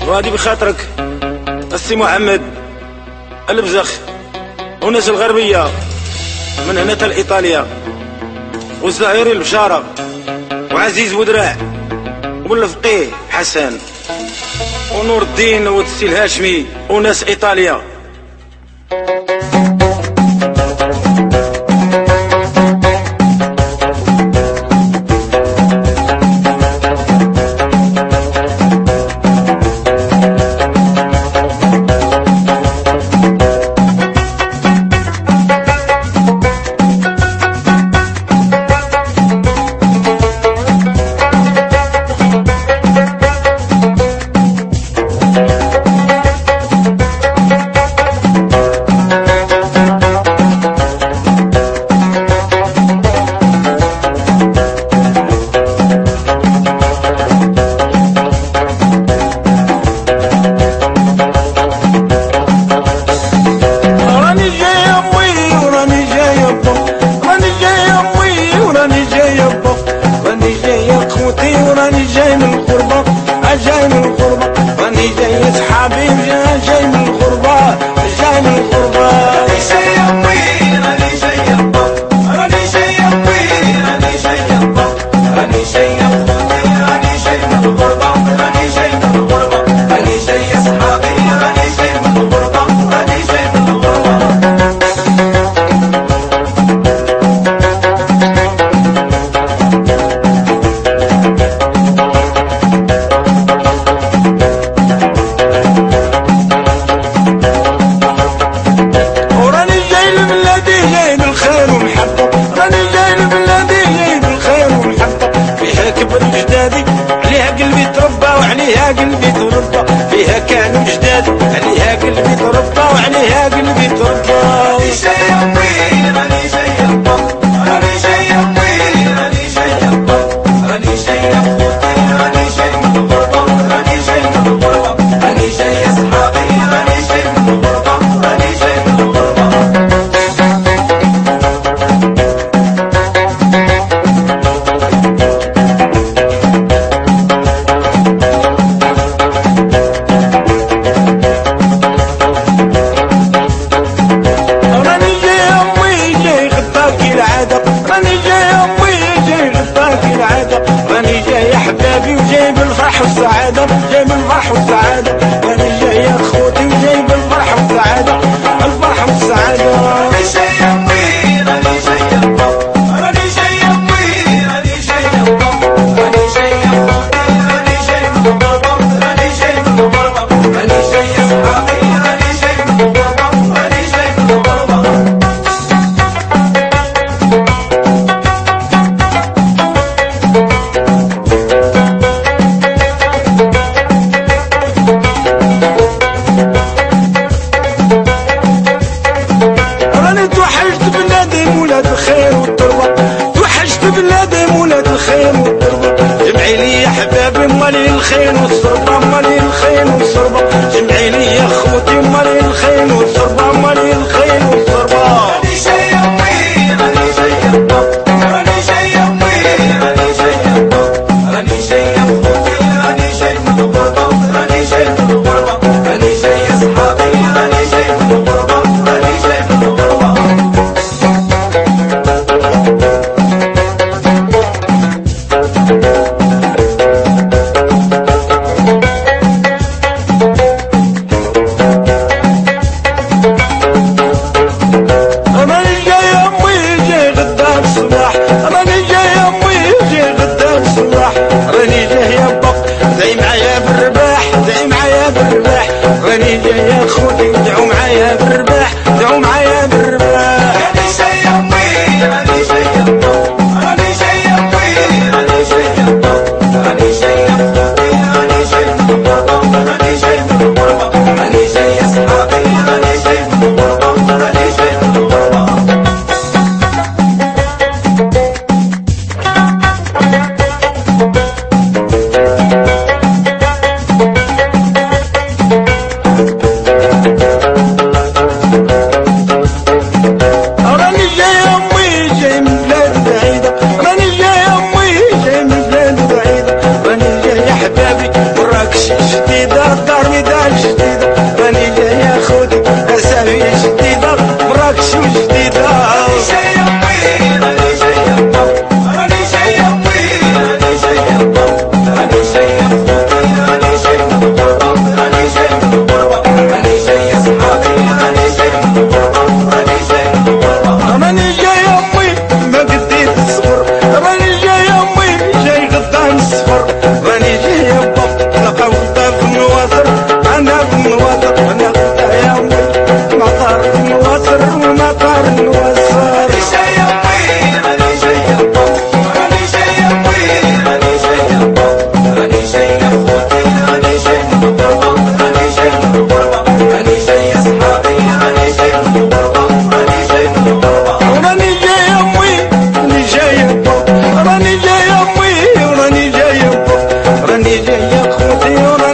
وهذه بخاطرك السي محمد البزخ وناس الغربية من هنا حتى لإيطاليا، والزهيري البشارة وعزيز بودراع والفقيه حسن ونور الدين والسي الهاشمي وناس إيطاليا. قلبي تربى فيها كانوا جداد، عليها قلبي تربى وعليها قلبي تربى. راني جاي أمي راني جاي أبا راني جاي أمي راني جاي أبا راني جاي أخوتي راني جاي من الغربة راني جاي من الغربة راني جاي أصحابي راني جاي من الغربة راني جاي من الغربة. وجايب الفرح والسعادة جايب الفرح والسعادة راني جاي يا خوتي وجايب الفرح والسعادة الفرح والسعادة. راني جاي أمي راني جاي أبا راني جاي أمي راني جاي أبا راني جاي أخوتي راني جاي من الغربة راني جاي من الغربة راني جاي أصحابي راني جاي من الغربة راني جاي من الغربة. توحشت بلادي مولاد الخير والتربة توحشت بلادي مولاد الخير والتربة جمعي لي يا حبابي مالي الخير والصربة مالي الخير والصربة جمعي لي يا خوتي مالي الخير والصربة مالي الخير والصربة. راني جاي أمي راني جاي أبا راني جاي أمي راني جاي أبا راني جاي أخوتي راني جاي من الغربة راني جاي من الغربة راني جاي أصحابي راني جاي من الغربة راني جاي من الغربة. راني جاي يا خوتي دعوا معايا بالرباح دعوا معايا بالرباح. راني جاي أمي راني جاي أبا راني جاي أمي راني جاي أبا راني جاي أخوتي راني جاي من الغربة راني جاي من الغربة راني جاي أصحابي راني جاي من الغربة راني جاي من الغربة. جديدة كثيرة